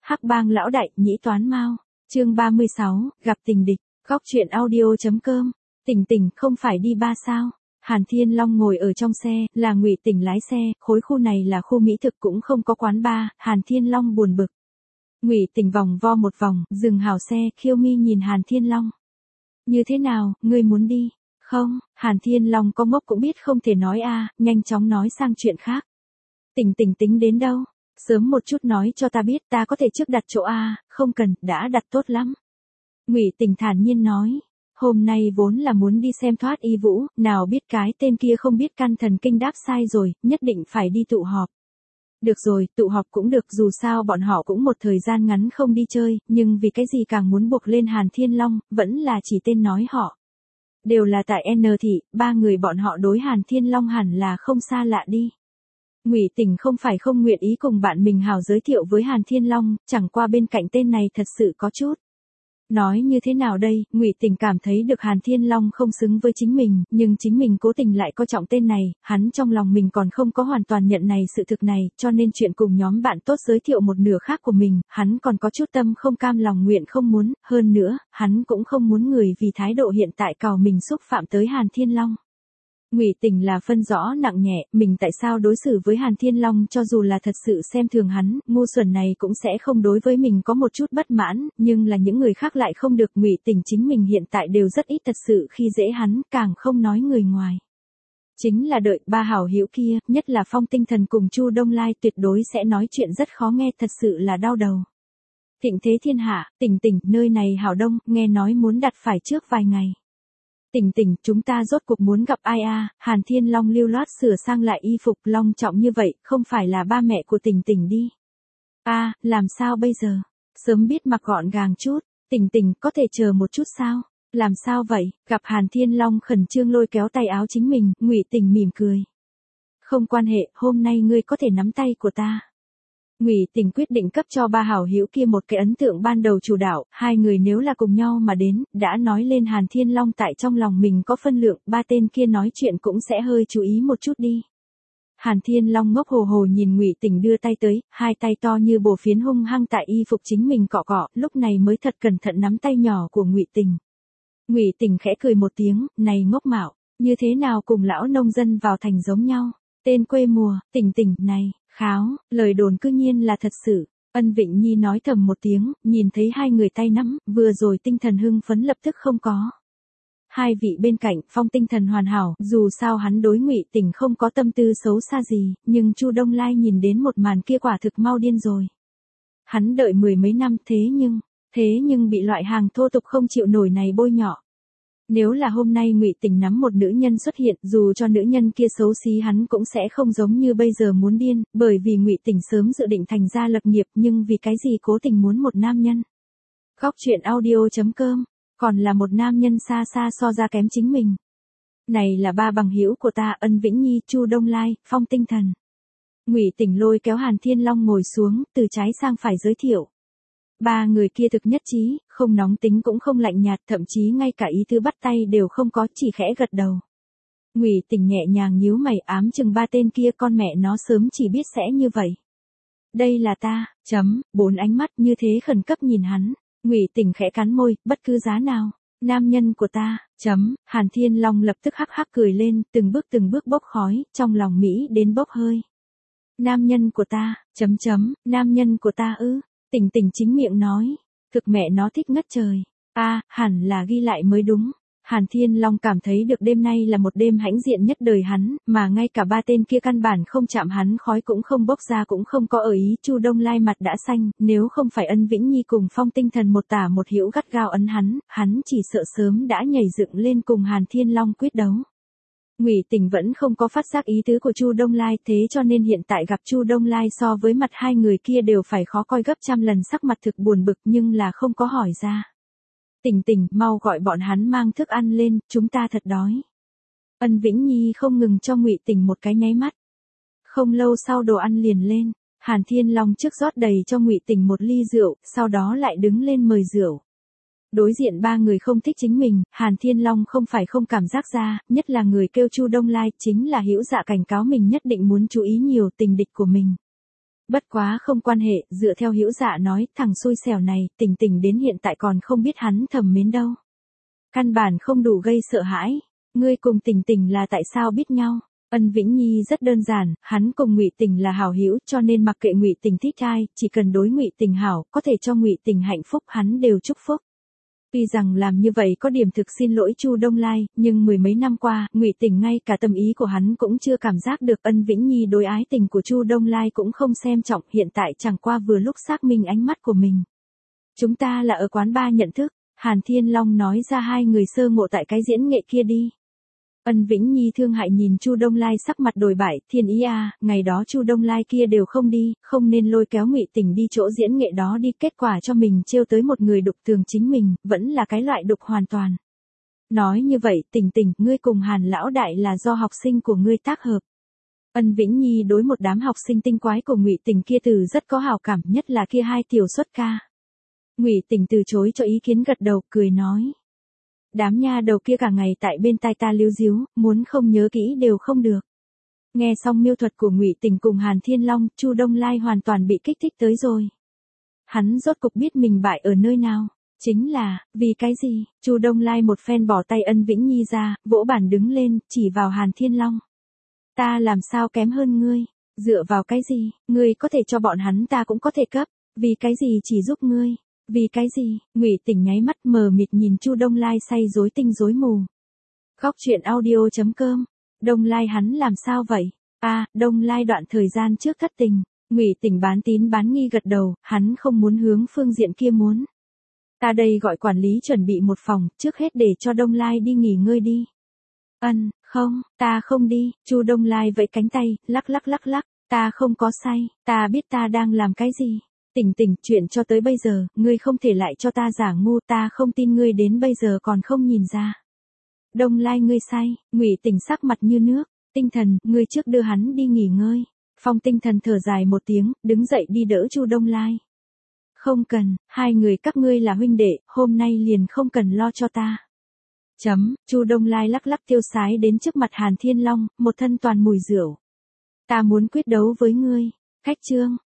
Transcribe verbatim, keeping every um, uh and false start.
Hắc Bang lão đại, nhĩ toán mao. Chương ba mươi sáu, gặp tình địch. Góc truyện audio.com. Tỉnh tỉnh, không phải đi ba sao? Hàn Thiên Long ngồi ở trong xe, là Ngụy Tỉnh lái xe, khối khu này là khu mỹ thực cũng không có quán bar, Hàn Thiên Long buồn bực. Ngụy Tỉnh vòng vo một vòng, dừng hào xe, khiêu mi nhìn Hàn Thiên Long. Như thế nào, ngươi muốn đi? Không, Hàn Thiên Long có ngốc cũng biết không thể nói a, nhanh chóng nói sang chuyện khác. Tỉnh tỉnh tính đến đâu? Sớm một chút nói cho ta biết, ta có thể trước đặt chỗ a, không cần, đã đặt tốt lắm. Ngụy Tỉnh thản nhiên nói, hôm nay vốn là muốn đi xem Thoát Y Vũ, nào biết cái tên kia không biết căn thần kinh đáp sai rồi, nhất định phải đi tụ họp. Được rồi, tụ họp cũng được, dù sao bọn họ cũng một thời gian ngắn không đi chơi, nhưng vì cái gì càng muốn buộc lên Hàn Thiên Long, vẫn là chỉ tên nói họ. Đều là tại N thị, ba người bọn họ đối Hàn Thiên Long hẳn là không xa lạ đi. Ngụy Tỉnh không phải không nguyện ý cùng bạn mình hào giới thiệu với Hàn Thiên Long, chẳng qua bên cạnh tên này thật sự có chút. Nói như thế nào đây, Ngụy Tỉnh cảm thấy được Hàn Thiên Long không xứng với chính mình, nhưng chính mình cố tình lại coi trọng tên này, hắn trong lòng mình còn không có hoàn toàn nhận này sự thực này, cho nên chuyện cùng nhóm bạn tốt giới thiệu một nửa khác của mình, hắn còn có chút tâm không cam lòng nguyện không muốn, hơn nữa, hắn cũng không muốn người vì thái độ hiện tại cào mình xúc phạm tới Hàn Thiên Long. Ngụy Tỉnh là phân rõ nặng nhẹ, mình tại sao đối xử với Hàn Thiên Long cho dù là thật sự xem thường hắn, ngu xuẩn này cũng sẽ không đối với mình có một chút bất mãn, nhưng là những người khác lại không được. Ngụy Tỉnh chính mình hiện tại đều rất ít thật sự khi dễ hắn, càng không nói người ngoài. Chính là đợi ba hảo hữu kia, nhất là Phong Tinh Thần cùng Chu Đông Lai tuyệt đối sẽ nói chuyện rất khó nghe, thật sự là đau đầu. Thịnh thế thiên hạ, Tỉnh tỉnh, nơi này hảo đông, nghe nói muốn đặt phải trước vài ngày. Tỉnh tỉnh, chúng ta rốt cuộc muốn gặp ai a? Hàn Thiên Long lưu loát sửa sang lại y phục, long trọng như vậy, không phải là ba mẹ của Tỉnh tỉnh đi. A, làm sao bây giờ? Sớm biết mặc gọn gàng chút, Tỉnh tỉnh, có thể chờ một chút sao? Làm sao vậy? Gặp Hàn Thiên Long khẩn trương lôi kéo tay áo chính mình, Ngụy Tỉnh mỉm cười. Không quan hệ, hôm nay ngươi có thể nắm tay của ta. Ngụy Tỉnh quyết định cấp cho ba hảo hữu kia một cái ấn tượng ban đầu chủ đạo, hai người nếu là cùng nhau mà đến, đã nói lên Hàn Thiên Long tại trong lòng mình có phân lượng, ba tên kia nói chuyện cũng sẽ hơi chú ý một chút đi. Hàn Thiên Long ngốc hồ hồ nhìn Ngụy Tỉnh đưa tay tới, hai tay to như bổ phiến hung hăng tại y phục chính mình cọ cọ, lúc này mới thật cẩn thận nắm tay nhỏ của Ngụy Tỉnh. Ngụy Tỉnh khẽ cười một tiếng, này ngốc mạo, như thế nào cùng lão nông dân vào thành giống nhau, tên quê mùa, Tỉnh tỉnh, này. Kháo, lời đồn cư nhiên là thật sự. Ân Vịnh Nhi nói thầm một tiếng, nhìn thấy hai người tay nắm, vừa rồi tinh thần hưng phấn lập tức không có. Hai vị bên cạnh, Phong tinh thần hoàn hảo, dù sao hắn đối Ngụy Tỉnh không có tâm tư xấu xa gì, nhưng Chu Đông Lai nhìn đến một màn kia quả thực mau điên rồi. Hắn đợi mười mấy năm thế nhưng, thế nhưng bị loại hàng thô tục không chịu nổi này bôi nhọ. Nếu là hôm nay Ngụy Tỉnh nắm một nữ nhân xuất hiện, dù cho nữ nhân kia xấu xí hắn cũng sẽ không giống như bây giờ muốn điên, bởi vì Ngụy Tỉnh sớm dự định thành gia lập nghiệp, nhưng vì cái gì cố tình muốn một nam nhân. Góc truyện audio.com, còn là một nam nhân xa xa so ra kém chính mình. Này là ba bằng hữu của ta, Ân Vĩnh Nhi, Chu Đông Lai, Phong Tinh Thần. Ngụy Tỉnh lôi kéo Hàn Thiên Long ngồi xuống, từ trái sang phải giới thiệu. Ba người kia thực nhất trí, không nóng tính cũng không lạnh nhạt, thậm chí ngay cả ý tứ bắt tay đều không có, chỉ khẽ gật đầu. Ngụy Tỉnh nhẹ nhàng nhíu mày, ám chừng ba tên kia, con mẹ nó sớm chỉ biết sẽ như vậy. Đây là ta, chấm, bốn ánh mắt như thế khẩn cấp nhìn hắn. Ngụy Tỉnh khẽ cắn môi, bất cứ giá nào, nam nhân của ta, chấm, Hàn Thiên Long lập tức hắc hắc cười lên, từng bước từng bước bốc khói, trong lòng Mỹ đến bốc hơi. Nam nhân của ta, chấm chấm, nam nhân của ta ư. Tỉnh tỉnh chính miệng nói, thực mẹ nó thích ngất trời. A, à, hẳn là ghi lại mới đúng. Hàn Thiên Long cảm thấy được đêm nay là một đêm hãnh diện nhất đời hắn, mà ngay cả ba tên kia căn bản không chạm hắn, khói cũng không bốc ra, cũng không có ở ý. Chu Đông Lai mặt đã xanh, nếu không phải Ân Vĩnh Nhi cùng Phong Tinh Thần một tả một hữu gắt gao ấn hắn, hắn chỉ sợ sớm đã nhảy dựng lên cùng Hàn Thiên Long quyết đấu. Ngụy Tỉnh vẫn không có phát giác ý tứ của Chu Đông Lai, thế cho nên hiện tại gặp Chu Đông Lai so với mặt hai người kia đều phải khó coi gấp trăm lần, sắc mặt thực buồn bực nhưng là không có hỏi ra. Tỉnh tỉnh, mau gọi bọn hắn mang thức ăn lên, chúng ta thật đói. Ân Vĩnh Nhi không ngừng cho Ngụy Tỉnh một cái nháy mắt. Không lâu sau đồ ăn liền lên, Hàn Thiên Long trước rót đầy cho Ngụy Tỉnh một ly rượu, sau đó lại đứng lên mời rượu. Đối diện ba người không thích chính mình, Hàn Thiên Long không phải không cảm giác ra, nhất là người kêu Chu Đông Lai, chính là hữu dạ cảnh cáo mình nhất định muốn chú ý nhiều tình địch của mình. Bất quá không quan hệ, dựa theo Hữu Dạ nói, thằng xui xẻo này, Tình Tình đến hiện tại còn không biết hắn thầm mến đâu. Căn bản không đủ gây sợ hãi. Ngươi cùng Tình Tình là tại sao biết nhau? Ân Vĩnh Nhi rất đơn giản, hắn cùng Ngụy Tình là hảo hữu, cho nên mặc kệ Ngụy Tình thích ai, chỉ cần đối Ngụy Tình hảo, có thể cho Ngụy Tình hạnh phúc, hắn đều chúc phúc. Tuy rằng làm như vậy có điểm thực xin lỗi Chu Đông Lai, nhưng mười mấy năm qua, Ngụy Tình ngay cả tâm ý của hắn cũng chưa cảm giác được. Ân Vĩnh Nhi đối ái tình của Chu Đông Lai cũng không xem trọng, hiện tại chẳng qua vừa lúc xác minh ánh mắt của mình. Chúng ta là ở quán bar nhận thức, Hàn Thiên Long nói ra hai người sơ ngộ tại cái diễn nghệ kia đi. Ân Vĩnh Nhi thương hại nhìn Chu Đông Lai sắc mặt đổi bại, Thiên ý à, ngày đó Chu Đông Lai kia đều không đi, không nên lôi kéo Ngụy Tình đi chỗ diễn nghệ đó đi, kết quả cho mình trêu tới một người đục tường chính mình, vẫn là cái loại đục hoàn toàn. Nói như vậy, Tình Tình, ngươi cùng Hàn lão đại là do học sinh của ngươi tác hợp. Ân Vĩnh Nhi đối một đám học sinh tinh quái của Ngụy Tình kia từ rất có hảo cảm, nhất là kia hai tiểu xuất ca. Ngụy Tình từ chối cho ý kiến, gật đầu, cười nói. Đám nha đầu kia cả ngày tại bên tai ta líu díu, muốn không nhớ kỹ đều không được. Nghe xong miêu thuật của Ngụy Tình cùng Hàn Thiên Long, Chu Đông Lai hoàn toàn bị kích thích tới rồi. Hắn rốt cục biết mình bại ở nơi nào, chính là, vì cái gì? Chu Đông Lai một phen bỏ tay Ân Vĩnh Nhi ra, vỗ bàn đứng lên, chỉ vào Hàn Thiên Long. Ta làm sao kém hơn ngươi? Dựa vào cái gì? Ngươi có thể cho bọn hắn, ta cũng có thể cấp. Vì cái gì chỉ giúp ngươi? Vì cái gì? Ngụy Tình nháy mắt mờ mịt nhìn Chu Đông Lai say rối tinh rối mù. Góc truyện audio chấm com. Đông Lai hắn làm sao vậy? A, à, Đông Lai đoạn thời gian trước thất tình. Ngụy Tình bán tín bán nghi gật đầu, hắn không muốn hướng phương diện kia muốn. Ta đây gọi quản lý chuẩn bị một phòng, trước hết để cho Đông Lai đi nghỉ ngơi đi. Ân, không, ta không đi. Chu Đông Lai vẫy cánh tay, lắc lắc lắc lắc, ta không có say, ta biết ta đang làm cái gì. Tình Tình, chuyện cho tới bây giờ, ngươi không thể lại cho ta giả ngu, ta không tin ngươi đến bây giờ còn không nhìn ra. Đông Lai ngươi say, Ngụy Tình sắc mặt như nước, Tinh Thần, ngươi trước đưa hắn đi nghỉ ngơi. Phong Tinh Thần thở dài một tiếng, đứng dậy đi đỡ Chu Đông Lai. Không cần, hai người các ngươi là huynh đệ, hôm nay liền không cần lo cho ta. Chấm, Chu Đông Lai lắc lắc tiêu sái đến trước mặt Hàn Thiên Long, một thân toàn mùi rượu. Ta muốn quyết đấu với ngươi. Khách trương,